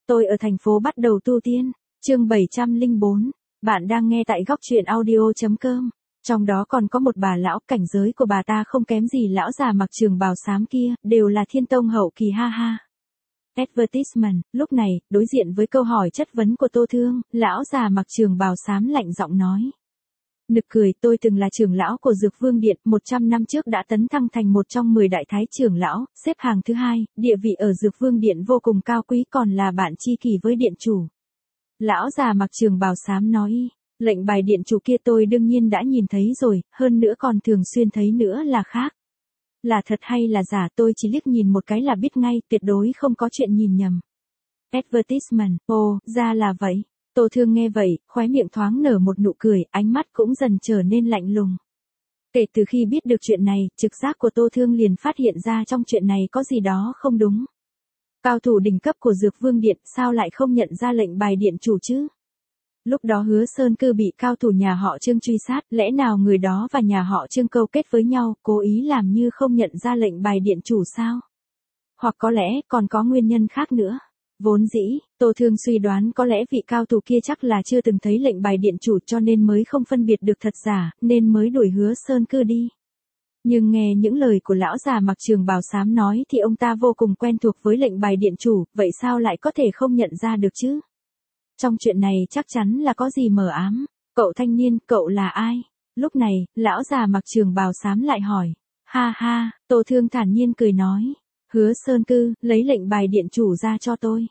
Tôi ở thành phố bắt đầu tu tiên. Chương 704. Bạn đang nghe tại góc truyện audio.com. Trong đó còn có một bà lão, cảnh giới của bà ta không kém gì lão già mặc trường bào xám kia, đều là thiên tông hậu kỳ ha ha. Advertisement. Lúc này, đối diện với câu hỏi chất vấn của Tô Thương, lão già mặc trường bào xám lạnh giọng nói. Nực cười, tôi từng là trưởng lão của Dược Vương Điện, 100 năm trước đã tấn thăng thành một trong 10 đại thái trưởng lão, xếp hàng thứ 2, địa vị ở Dược Vương Điện vô cùng cao quý, còn là bạn tri kỷ với điện chủ. Lão già mặc trường bào xám nói, lệnh bài điện chủ kia tôi đương nhiên đã nhìn thấy rồi, hơn nữa còn thường xuyên thấy nữa là khác. Là thật hay là giả tôi chỉ liếc nhìn một cái là biết ngay, tuyệt đối không có chuyện nhìn nhầm. Advertisement, ồ, ra là vậy. Tô Thương nghe vậy, khóe miệng thoáng nở một nụ cười, ánh mắt cũng dần trở nên lạnh lùng. Kể từ khi biết được chuyện này, trực giác của Tô Thương liền phát hiện ra trong chuyện này có gì đó không đúng. Cao thủ đỉnh cấp của Dược Vương Điện sao lại không nhận ra lệnh bài điện chủ chứ? Lúc đó Hứa Sơn Cư bị cao thủ nhà họ Trương truy sát, lẽ nào người đó và nhà họ Trương câu kết với nhau, cố ý làm như không nhận ra lệnh bài điện chủ sao? Hoặc có lẽ còn có nguyên nhân khác nữa. Vốn dĩ, Tô Thương suy đoán có lẽ vị cao thủ kia chắc là chưa từng thấy lệnh bài điện chủ cho nên mới không phân biệt được thật giả, nên mới đuổi Hứa Sơn Cư đi. Nhưng nghe những lời của lão già mặc trường bào xám nói thì ông ta vô cùng quen thuộc với lệnh bài điện chủ, vậy sao lại có thể không nhận ra được chứ? Trong chuyện này chắc chắn là có gì mờ ám. Cậu thanh niên, cậu là ai? Lúc này, lão già mặc trường bào xám lại hỏi. Ha ha, Tô Thương thản nhiên cười nói. Hứa Sơn Cư, lấy lệnh bài điện chủ ra cho tôi.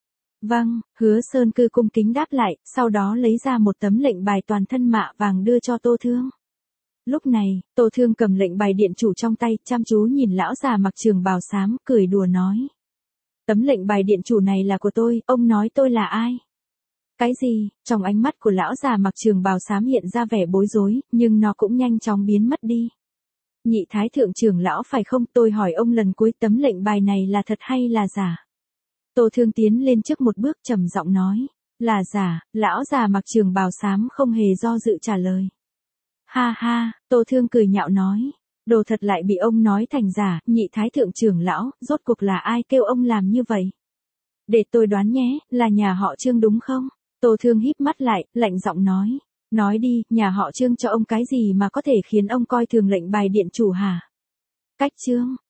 Vâng, Hứa Sơn Cư cung kính đáp lại, sau đó lấy ra một tấm lệnh bài toàn thân mạ vàng đưa cho Tô Thương. Lúc này, Tô Thương cầm lệnh bài điện chủ trong tay, chăm chú nhìn lão già mặc trường bào xám, cười đùa nói. Tấm lệnh bài điện chủ này là của tôi, ông nói tôi là ai? Cái gì? Trong ánh mắt của lão già mặc trường bào xám hiện ra vẻ bối rối, nhưng nó cũng nhanh chóng biến mất đi. Nhị thái thượng trưởng lão phải không? Tôi hỏi ông lần cuối tấm lệnh bài này là thật hay là giả? Tô Thương tiến lên trước một bước trầm giọng nói. Là giả, lão già mặc trường bào xám không hề do dự trả lời. Ha ha, Tô Thương cười nhạo nói. Đồ thật lại bị ông nói thành giả, nhị thái thượng trưởng lão, rốt cuộc là ai kêu ông làm như vậy? Để tôi đoán nhé, là nhà họ Trương đúng không? Tô Thương híp mắt lại, lạnh giọng nói. Nói đi, nhà họ Trương cho ông cái gì mà có thể khiến ông coi thường lệnh bài điện chủ hả? Cách Trương,